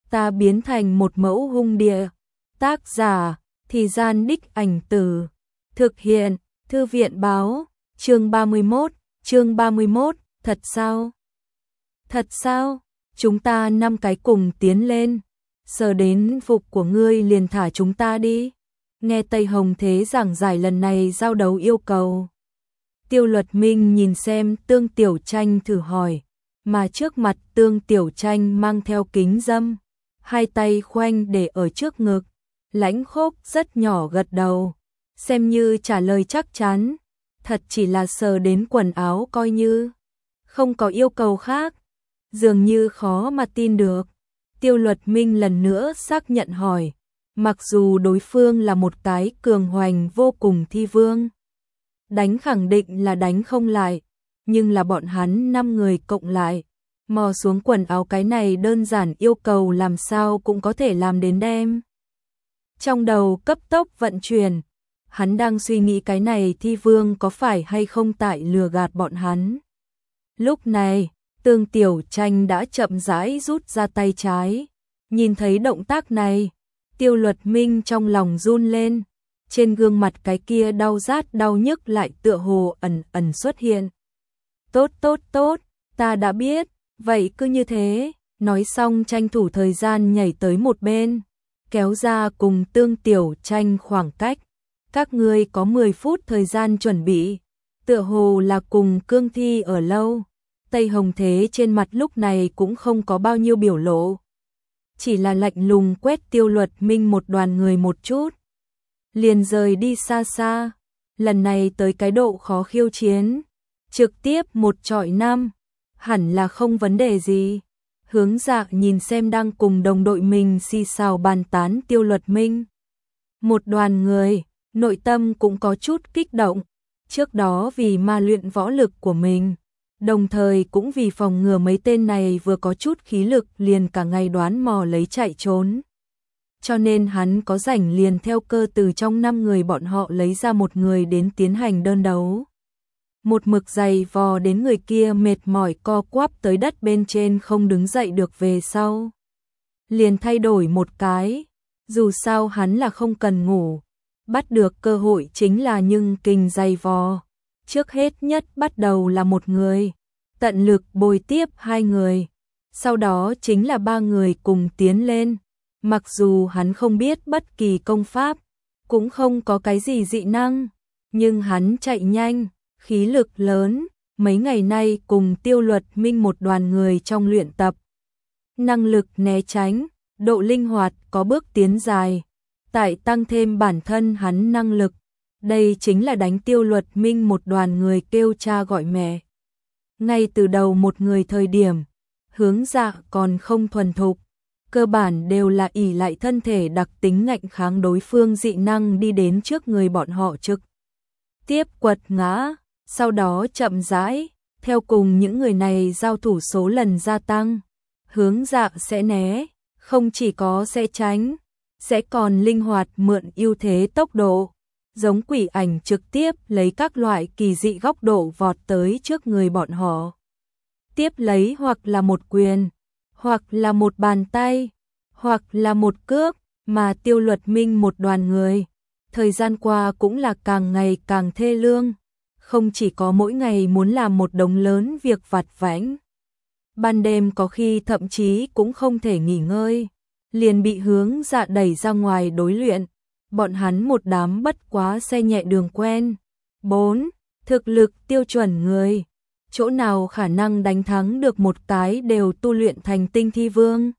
ta biến thành một mẫu hung địa. Tác giả, Thì Gian Đích Ảnh Tử. Thực hiện, Thư viện báo, chương 31, thật sao? Thật sao? Chúng ta 5 cái cùng tiến lên. Sờ đến phục của ngươi liền thả chúng ta đi. Nghe Tây Hồng Thế giảng giải lần này giao đấu yêu cầu. Tiêu Luật Minh nhìn xem Tương Tiểu Tranh thử hỏi, mà trước mặt Tương Tiểu Tranh mang theo kính dâm, hai tay khoanh để ở trước ngực, lãnh khốc rất nhỏ gật đầu, xem như trả lời chắc chắn, thật chỉ là sờ đến quần áo coi như, không có yêu cầu khác, dường như khó mà tin được. Tiêu Luật Minh lần nữa xác nhận hỏi, mặc dù đối phương là một cái cường hoành vô cùng thi vương, đánh khẳng định là đánh không lại, nhưng là bọn hắn 5 người cộng lại, mò xuống quần áo cái này đơn giản yêu cầu làm sao cũng có thể làm đến đem. Trong đầu cấp tốc vận chuyển, hắn đang suy nghĩ cái này thi vương có phải hay không tại lừa gạt bọn hắn. Lúc này, Tương Tiểu Tranh đã chậm rãi rút ra tay trái, nhìn thấy động tác này, Tiêu Luật Minh trong lòng run lên, trên gương mặt cái kia đau rát đau nhức lại tựa hồ ẩn ẩn xuất hiện. Tốt, ta đã biết, vậy cứ như thế, nói xong tranh thủ thời gian nhảy tới một bên, kéo ra cùng Tương Tiểu Tranh khoảng cách. Các ngươi có 10 phút thời gian chuẩn bị, tựa hồ là cùng cương thi ở lâu. Tây Hồng Thế trên mặt lúc này cũng không có bao nhiêu biểu lộ, chỉ là lạnh lùng quét Tiêu Luật Minh một đoàn người một chút, liền rời đi xa xa. Lần này tới cái độ khó khiêu chiến, trực tiếp 1-5, hẳn là không vấn đề gì. Hướng Dạ nhìn xem đang cùng đồng đội mình xì xào bàn tán Tiêu Luật Minh, một đoàn người, nội tâm cũng có chút kích động. Trước đó vì ma luyện võ lực của mình, đồng thời cũng vì phòng ngừa mấy tên này vừa có chút khí lực liền cả ngày đoán mò lấy chạy trốn, cho nên hắn có rảnh liền theo cơ từ trong 5 người bọn họ lấy ra một người đến tiến hành đơn đấu. Một mực giày vò đến người kia mệt mỏi co quắp tới đất bên trên không đứng dậy được về sau, liền thay đổi một cái, dù sao hắn là không cần ngủ, bắt được cơ hội chính là nhưng kình giày vò. Trước hết nhất bắt đầu là một người, tận lực bồi tiếp 2 người, sau đó chính là 3 người cùng tiến lên. Mặc dù hắn không biết bất kỳ công pháp, cũng không có cái gì dị năng, nhưng hắn chạy nhanh, khí lực lớn, mấy ngày nay cùng Tiêu Luật Minh một đoàn người trong luyện tập. Năng lực né tránh, độ linh hoạt có bước tiến dài, tại tăng thêm bản thân hắn năng lực. Đây chính là đánh Tiêu Luật Minh một đoàn người kêu cha gọi mẹ. Ngay từ đầu một người thời điểm, Hướng Dạ còn không thuần thục, cơ bản đều là ỷ lại thân thể đặc tính ngạnh kháng đối phương dị năng đi đến trước người bọn họ trực tiếp quật ngã, sau đó chậm rãi, theo cùng những người này giao thủ số lần gia tăng, Hướng Dạ sẽ né, không chỉ có sẽ tránh, sẽ còn linh hoạt mượn ưu thế tốc độ, giống quỷ ảnh trực tiếp lấy các loại kỳ dị góc độ vọt tới trước người bọn họ. Tiếp lấy hoặc là một quyền, hoặc là một bàn tay, hoặc là một cước, mà Tiêu Luật Minh một đoàn người. Thời gian qua cũng là càng ngày càng thê lương, không chỉ có mỗi ngày muốn làm một đống lớn việc vặt vãnh. Ban đêm có khi thậm chí cũng không thể nghỉ ngơi, liền bị Hướng Dạ đẩy ra ngoài đối luyện. Bọn hắn một đám bất quá xe nhẹ đường quen. 4. Thực lực tiêu chuẩn người. Chỗ nào khả năng đánh thắng được một cái đều tu luyện thành tinh thi vương.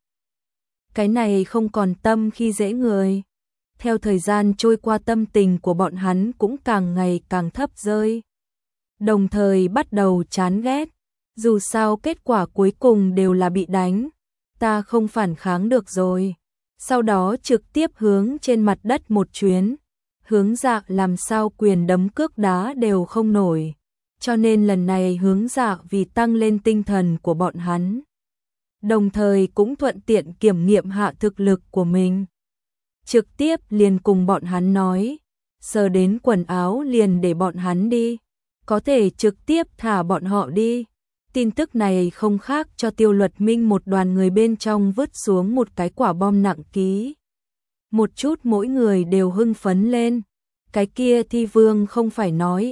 Cái này không còn tâm khi dễ người. Theo thời gian trôi qua tâm tình của bọn hắn cũng càng ngày càng thấp rơi. Đồng thời bắt đầu chán ghét. Dù sao kết quả cuối cùng đều là bị đánh. Ta không phản kháng được rồi. Sau đó trực tiếp hướng trên mặt đất một chuyến. Hướng Dạ làm sao quyền đấm cước đá đều không nổi. Cho nên lần này Hướng Dạ vì tăng lên tinh thần của bọn hắn, đồng thời cũng thuận tiện kiểm nghiệm hạ thực lực của mình. Trực tiếp liền cùng bọn hắn nói, sờ đến quần áo liền để bọn hắn đi, có thể trực tiếp thả bọn họ đi. Tin tức này không khác cho Tiêu Luật Minh một đoàn người bên trong vứt xuống một cái quả bom nặng ký. Một chút mỗi người đều hưng phấn lên. Cái kia Thi Vương không phải nói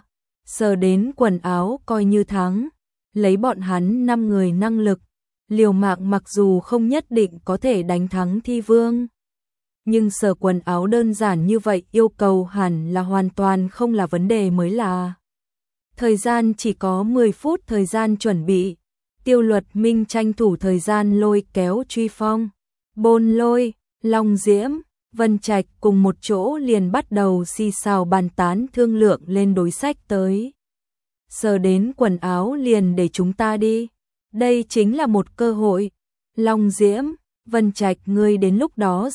sờ đến quần áo coi như thắng. Lấy bọn hắn 5 người năng lực, liều mạng mặc dù không nhất định có thể đánh thắng Thi Vương. Nhưng sờ quần áo đơn giản như vậy yêu cầu hẳn là hoàn toàn không là vấn đề mới là. Thời gian chỉ có 10 phút thời gian chuẩn bị. Tiêu Luật Minh tranh thủ thời gian lôi kéo Truy Phong, Bôn Lôi, Long Diễm, Vân Trạch cùng một chỗ liền bắt đầu xì xào bàn tán thương lượng lên đối sách tới. Sờ đến quần áo liền để chúng ta đi. Đây chính là một cơ hội. Long Diễm, Vân Trạch ngươi đến lúc đó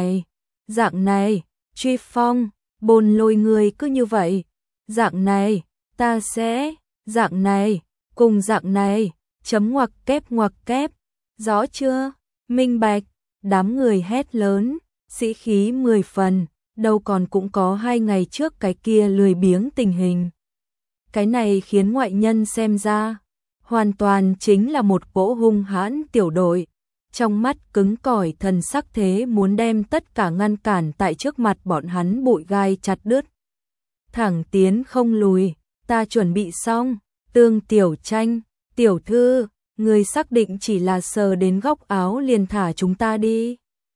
dạng này, Truy Phong, Bôn Lôi ngươi cứ như vậy. Dạng này, ta sẽ, dạng này, cùng dạng này, chấm ngoặc kép, rõ chưa? Minh bạch, đám người hét lớn, sĩ khí 10 phần, đâu còn cũng có 2 ngày trước cái kia lười biếng tình hình. Cái này khiến ngoại nhân xem ra, hoàn toàn chính là một cỗ hung hãn tiểu đội, trong mắt cứng cỏi thần sắc thế muốn đem tất cả ngăn cản tại trước mặt bọn hắn bụi gai chặt đứt. Thẳng tiến không lùi, ta chuẩn bị xong, Tương Tiểu Tranh, tiểu thư, người xác định chỉ là sờ đến góc áo liền thả chúng ta đi.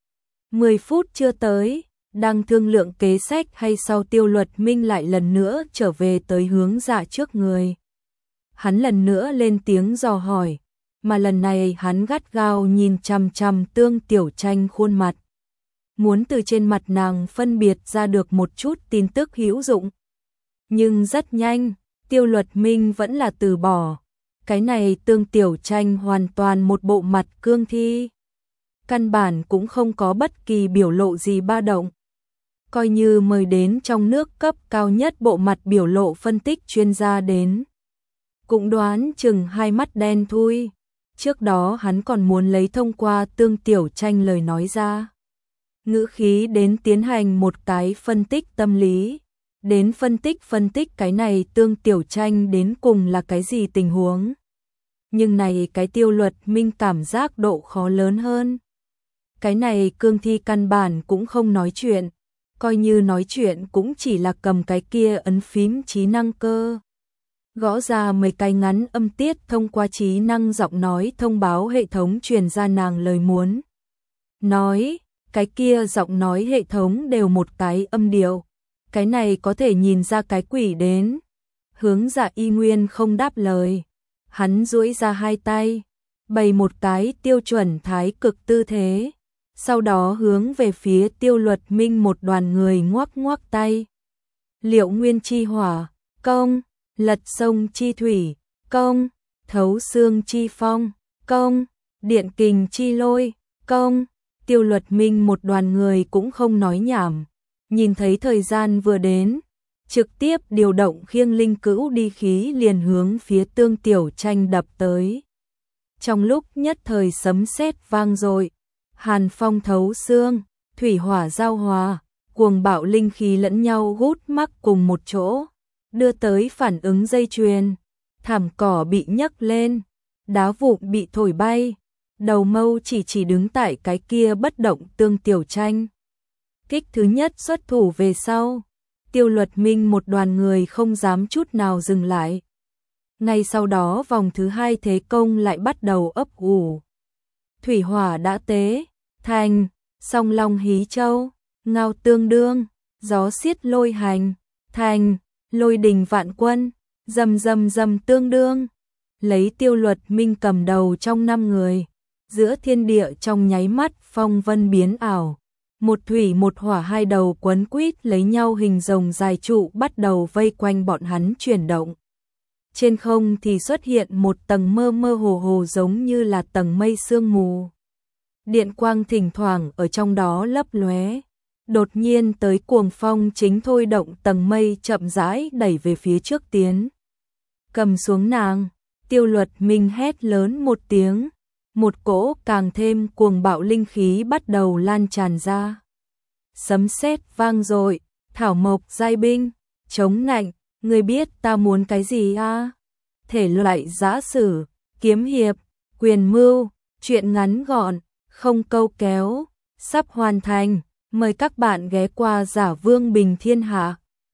10 phút chưa tới, đang thương lượng kế sách hay sau Tiêu Luật Minh lại lần nữa trở về tới hướng Dạ trước người. Hắn lần nữa lên tiếng dò hỏi, mà lần này hắn gắt gao nhìn chằm chằm Tương Tiểu Tranh khuôn mặt. Muốn từ trên mặt nàng phân biệt ra được một chút tin tức hữu dụng. Nhưng rất nhanh, Tiêu Luật Minh vẫn là từ bỏ. Cái này Tương Tiểu Tranh hoàn toàn một bộ mặt cương thi. Căn bản cũng không có bất kỳ biểu lộ gì ba động. Coi như mời đến trong nước cấp cao nhất bộ mặt biểu lộ phân tích chuyên gia đến. Cũng đoán chừng hai mắt đen thui. Trước đó hắn còn muốn lấy thông qua Tương Tiểu Tranh lời nói ra. Ngữ khí đến tiến hành một cái phân tích tâm lý. Đến phân tích cái này Tương Tiểu Tranh đến cùng là cái gì tình huống. Nhưng này cái Tiêu Luật Minh cảm giác độ khó lớn hơn. Cái này cương thi căn bản cũng không nói chuyện. Coi như nói chuyện cũng chỉ là cầm cái kia ấn phím trí năng cơ. Gõ ra mấy cái ngắn âm tiết thông qua trí năng giọng nói thông báo hệ thống truyền ra nàng lời muốn. Nói, cái kia giọng nói hệ thống đều một cái âm điệu. Cái này có thể nhìn ra cái quỷ đến. Hướng Dạ y nguyên không đáp lời. Hắn duỗi ra hai tay, bày một cái tiêu chuẩn thái cực tư thế. Sau đó hướng về phía Tiêu Luật Minh một đoàn người ngoắc ngoắc tay. Liệu nguyên chi hỏa, công, lật sông chi thủy, công, thấu xương chi phong, công, điện kình chi lôi, công. Tiêu Luật Minh một đoàn người cũng không nói nhảm. Nhìn thấy thời gian vừa đến, trực tiếp điều động khiêng linh cữu đi khí liền hướng phía Tương Tiểu Tranh đập tới. Trong lúc nhất thời sấm sét vang dội, hàn phong thấu xương, thủy hỏa giao hòa, cuồng bạo linh khí lẫn nhau hút mắc cùng một chỗ, đưa tới phản ứng dây chuyền. Thảm cỏ bị nhấc lên, đá vụn bị thổi bay, đầu mâu chỉ đứng tại cái kia bất động Tương Tiểu Tranh. Kích thứ nhất xuất thủ về sau, Tiêu Luật Minh một đoàn người không dám chút nào dừng lại. Ngay sau đó vòng thứ hai thế công lại bắt đầu ấp ủ. Thủy hỏa đã tế, thành, song long hí châu, ngao tương đương, gió xiết lôi hành, thành, lôi đình vạn quân, rầm tương đương. Lấy Tiêu Luật Minh cầm đầu trong 5 người, giữa thiên địa trong nháy mắt phong vân biến ảo. Một thủy một hỏa hai đầu quấn quýt lấy nhau hình rồng dài trụ bắt đầu vây quanh bọn hắn chuyển động. Trên không thì xuất hiện một tầng mơ mơ hồ giống như là tầng mây sương mù. Điện quang thỉnh thoảng ở trong đó lấp lóe. Đột nhiên tới cuồng phong chính thôi động tầng mây chậm rãi đẩy về phía trước tiến. Cầm xuống nàng, Tiêu Luật Minh hét lớn một tiếng. Một cỗ càng thêm cuồng bạo linh khí bắt đầu lan tràn ra. Sấm sét vang dội, thảo mộc giai binh, chống nạnh, ngươi biết ta muốn cái gì à? thể loại giã sử, kiếm hiệp, quyền mưu, truyện ngắn gọn, không câu kéo, sắp hoàn thành. Mời các bạn ghé qua Giả Vương Bình Thiên Hạ.